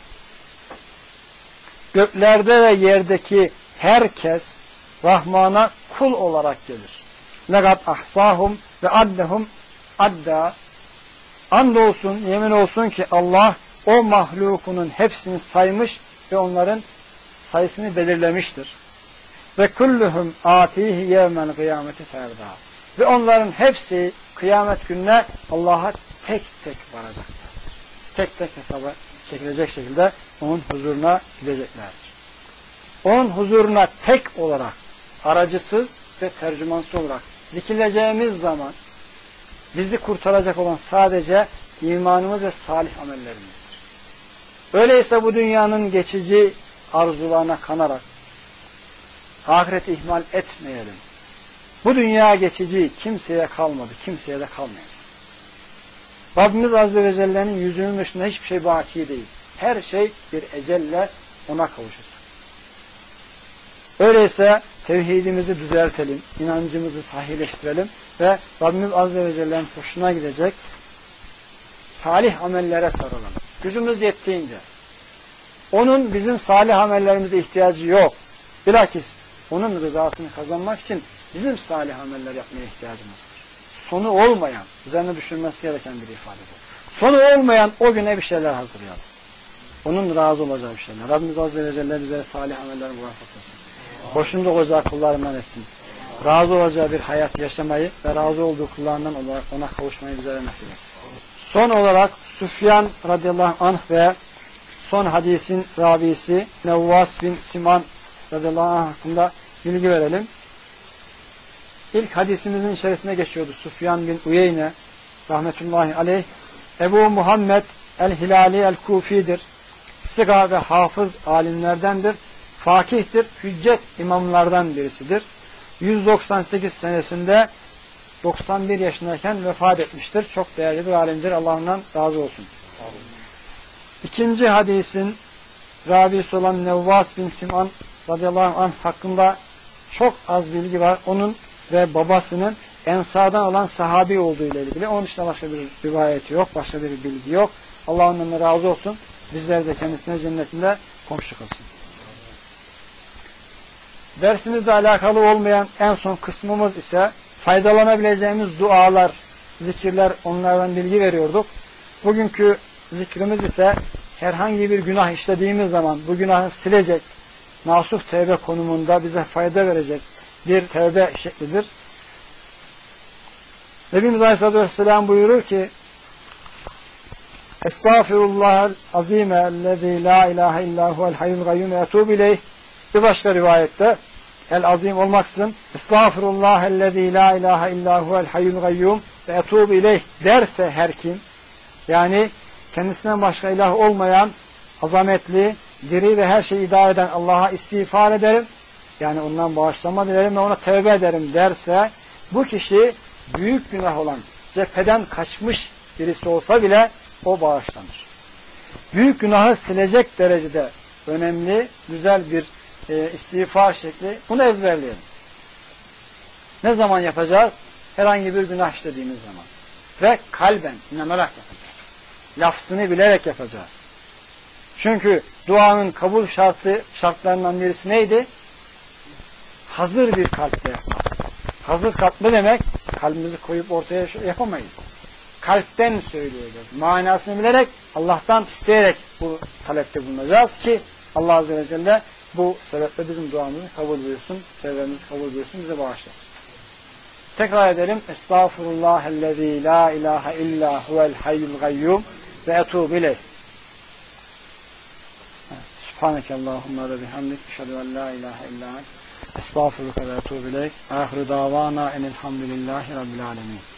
Göklerde ve yerdeki herkes Rahman'a kul olarak gelir. Legat ahsahum ve addehum adda. Andolsun, yemin olsun ki Allah o mahlukunun hepsini saymış ve onların sayısını belirlemiştir. Ve kulluhum atihi yevmel kıyameti ferda. Ve onların hepsi kıyamet gününe Allah'a tek tek varacaklardır. Tek tek hesaba çekilecek şekilde onun huzuruna gideceklerdir. Onun huzuruna tek olarak, aracısız ve tercümansız olarak dikileceğimiz zaman bizi kurtaracak olan sadece imanımız ve salih amellerimizdir. Öyleyse bu dünyanın geçici arzularına kanarak ahireti ihmal etmeyelim. Bu dünya geçici, kimseye kalmadı, kimseye de kalmayacak. Rabbimiz Azze ve Celle'nin yüzünün dışında hiçbir şey baki değil. Her şey bir ecelle ona kavuşur. Öyleyse tevhidimizi düzeltelim, inancımızı sahihleştirelim ve Rabbimiz Azze ve Celle'nin hoşuna gidecek salih amellere sarılalım. Gücümüz yettiğince. Onun bizim salih amellerimize ihtiyacı yok. Bilakis onun rızasını kazanmak için bizim salih ameller yapmaya ihtiyacımız var. Sonu olmayan, üzerine düşünmesi gereken bir ifade bu. Sonu olmayan o güne bir şeyler hazırlayalım. Onun razı olacağı bir şeyler. Rabbimiz Azze ve Celle bize salih ameller muvaffak etsin. Hoşunda olacağı kullarından etsin. Razı olacağı bir hayat yaşamayı ve razı olduğu kullarından olarak ona kavuşmayı bize nasip etsin. Son olarak Süfyan radıyallahu anh ve son hadisin ravisi Nevvas bin Siman radıyallahu anh hakkında bilgi verelim. İlk hadisimizin içerisine geçiyordu. Süfyan bin Uyeyne rahmetullahi aleyh Ebu Muhammed el-Hilali el-Kufi'dir. Sıga ve hafız alimlerdendir. Fakihtir. Hüccet imamlardan birisidir. 198 senesinde 91 yaşındayken vefat etmiştir. Çok değerli bir alimdir. Allah ondan razı olsun. İkinci hadisin ravisi olan Nevvas bin Siman radıyallahu anh hakkında çok az bilgi var. Onun ve babasının Ensar'dan olan sahabi olduğu ile ilgili. Onun dışında başka bir rivayeti yok. Başka bir bilgi yok. Allah ondan razı olsun. Bizler de kendisine cennetinde komşu kılsın. Dersimizle alakalı olmayan en son kısmımız ise faydalanabileceğimiz dualar, zikirler, onlardan bilgi veriyorduk. Bugünkü zikrimiz ise herhangi bir günah işlediğimiz zaman bu günahı silecek, nasuh tevbe konumunda bize fayda verecek bir tevbe şeklidir. Nebimiz Aleyhisselatü Vesselam buyurur ki Estağfirullahal azime ellezî la ilahe illâ huvel hayyul gayyum ve etûbü ileyh. Bir başka rivayette el azim olmaksızın Estağfirullahellezî la ilahe illâ huvel hayyul gayyum ve etûbü ileyh derse her kim, yani kendisinden başka ilah olmayan azametli, diri ve her şeyi idare eden Allah'a istiğfar ederim, yani ondan bağışlanma dilerim ve ona tevbe ederim derse, bu kişi büyük günah olan cepheden kaçmış birisi olsa bile o bağışlanır. Büyük günahı silecek derecede önemli, güzel bir istiğfar şekli. Bunu ezberleyelim. Ne zaman yapacağız? Herhangi bir günah işlediğimiz zaman. Ve kalben, inanarak yapacağız. Lafzını bilerek yapacağız. Çünkü duanın kabul şartlarından birisi neydi? Hazır bir kalple yapmak. Hazır kalp ne demek? Kalbimizi koyup ortaya yapamayız. Kalpten söyleyeceğiz. Manasını bilerek, Allah'tan isteyerek bu talepte bulunacağız ki Allah Azze ve Celle bu sebeple bizim duamızı kabul buyursun, tevbemizi kabul buyursun, bize bağışlasın. Tekrar edelim. Estağfirullahellezî la ilahe illâ huvel hayyul gayyum ve etûbü ileyh. Subhaneke Allahümme ve bihamdik. Eşhedü en la ilahe illa ent. Estağfurullah ve etûbü ileyk. Âhiru dâvâna enelhamdülillahi rabbil âlemin.